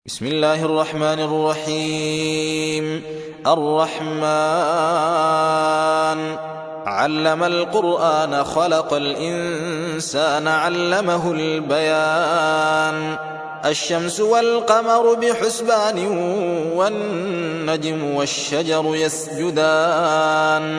بسم الله الرحمن الرحيم. الرحمن علم القرآن خلق الإنسان علمه البيان. الشمس والقمر بحسبان والنجم والشجر يسجدان.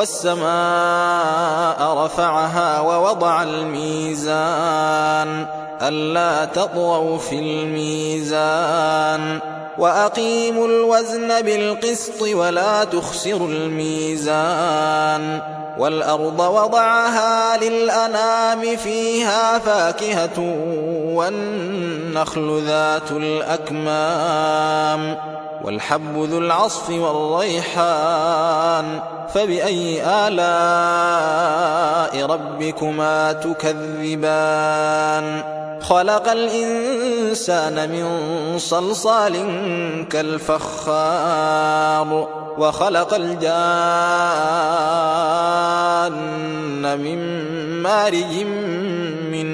والسماء رفعها ووضع الميزان ألا تطغوا في الميزان وأقيموا الوزن بالقسط ولا تخسروا الميزان. والأرض وضعها للأنام فيها فاكهة والنخل ذات الأكمام والحب ذو العصف والريحان. فبأي آلاء ربكما تكذبان؟ خلق الإنسان من صلصال كالفخار وخلق الجان من مارج من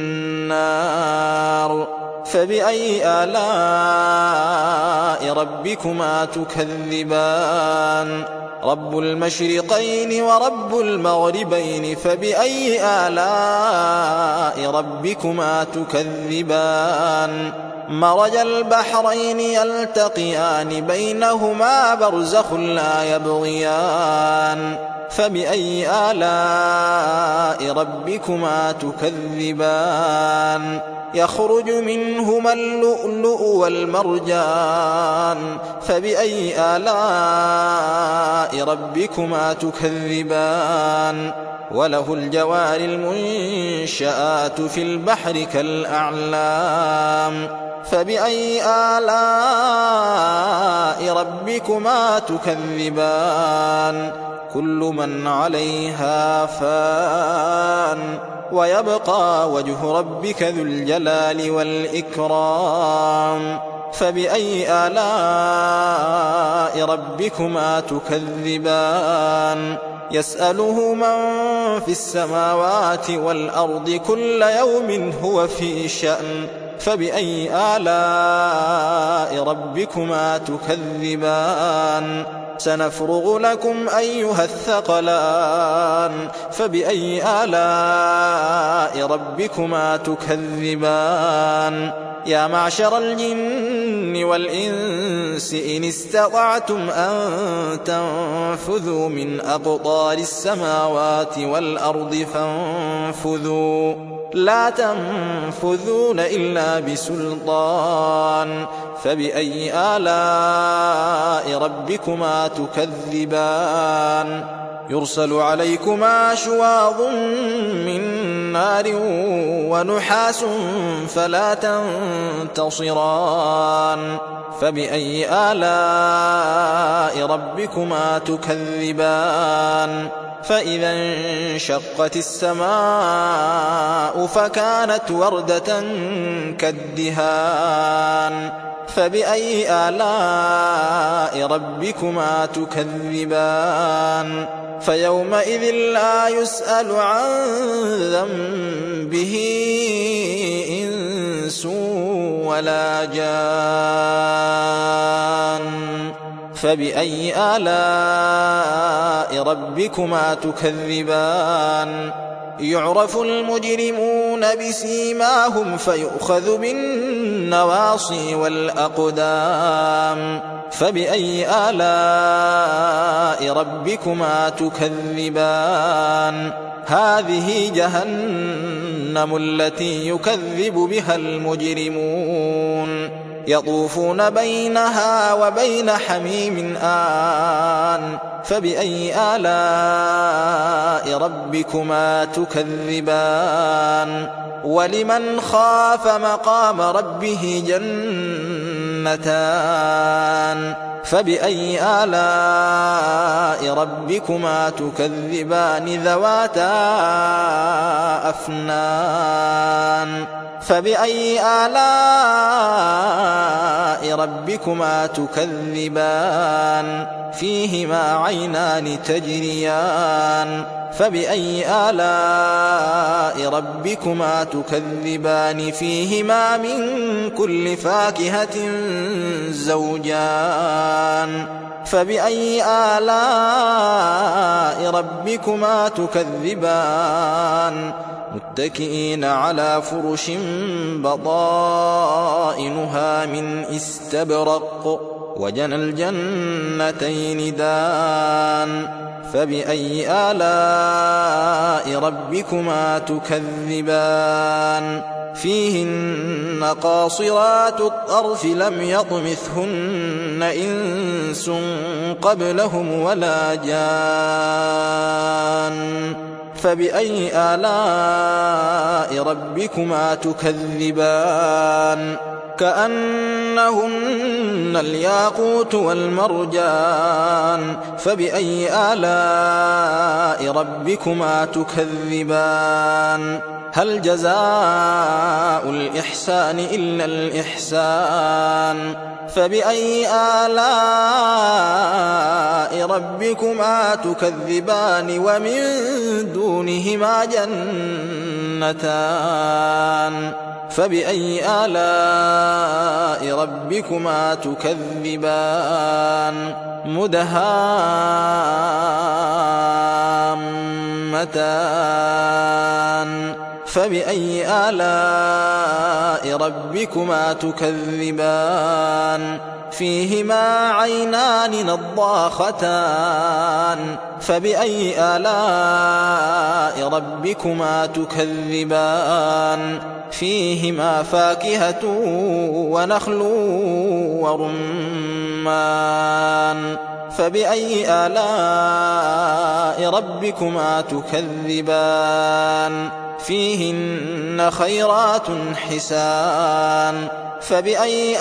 نار. فبأي آلاء ربكما تكذبان؟ رب المشرقين ورب المغربين فبأي آلاء ربكما تكذبان؟ مرج البحرين يلتقيان بينهما برزخ لا يبغيان. فبأي آلاء ربكما تكذبان؟ يخرج منهما اللؤلؤ والمرجان. فبأي آلاء ربكما تكذبان؟ وله الجوار المنشآت في البحر كالأعلام. فبأي آلاء ربكما تكذبان؟ كل من عليها فان ويبقى وجه ربك ذو الجلال والإكرام. فبأي آلاء ربكما تكذبان؟ يسأله من في السماوات والأرض كل يوم هو في شأن. فبأي آلاء ربكما تكذبان؟ سنفرغ لكم أيها الثقلان. فبأي آلاء ربكما تكذبان؟ يا معشر الجن والإنس إن استطعتم أن تنفذوا من أقطار السماوات والأرض فانفذوا لا تنفذون إلا بسلطان. فبأي آلاء ربكما تكذبان؟ يرسل عليكما شواظ من نار ونحاس فلا تنتصران. فبأي آلاء ربكما تكذبان؟ فإذا انشقت السماء فكانت وردة كالدهان. فبأي آلاء ربكما تكذبان؟ فيومئذ لا يسأل عن ذنبه إنس ولا جان. فبأي آلاء ربكما تكذبان؟ يعرف المجرمون بسيماهم فيؤخذ بالنواصي والأقدام. فبأي آلاء ربكما تكذبان؟ هذه جهنم التي يكذب بها المجرمون يطوفون بينها وبين حميم آن. فبأي آلاء ربكما تكذبان؟ ولمن خاف مقام ربه جنتان. فبأي آلاء ربكما تكذبان؟ ذواتا أفنان. فبأي آلاء ربكما تكذبان فيهما عينان تجريان فبأي آلاء ربكما تكذبان فيهما من كل فاكهة زوجان فبأي آلاء ربكما تكذبان متكئين على فرش بطائنها من استبرق وجنى الجنتين دان فبأي آلاء ربكما تكذبان فيهن قاصرات الطرف لم يطمثهن إنس قبلهم ولا جان فبأي آلاء ربكما تكذبان كأنهن الياقوت والمرجان فبأي آلاء ربكما تكذبان هل جزاء الإحسان إلا الإحسان فبأي آلاء ربكما تكذبان ومن دونهما جنتان فبأي آلاء ربكما تكذبان مدهامتان فبأي آلاء ربكما تكذبان فيهما عينان نضاختان فبأي آلاء ربكما تكذبان فيهما فاكهة ونخل ورمان فبأي آلاء ربكما تكذبان فيهن خيرات حسان فبأي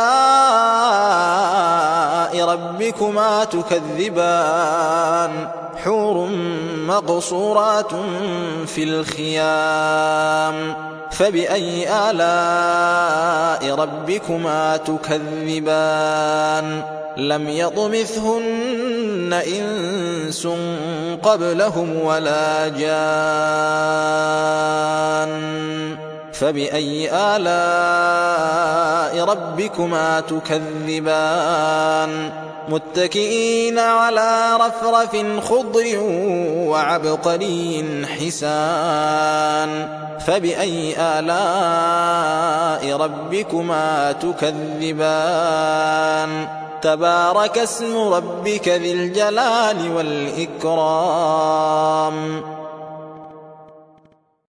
آلاء ربكما تكذبان حور مقصورات في الخيام فبأي آلاء ربكما تكذبان لم يطمثهن إنس قبلهم ولا جان فبأي آلاء ربكما تكذبان متكئين على رفرف خضر وعبقري حسان فبأي آلاء ربكما تكذبان تبارك اسم ربك ذي الجلال والإكرام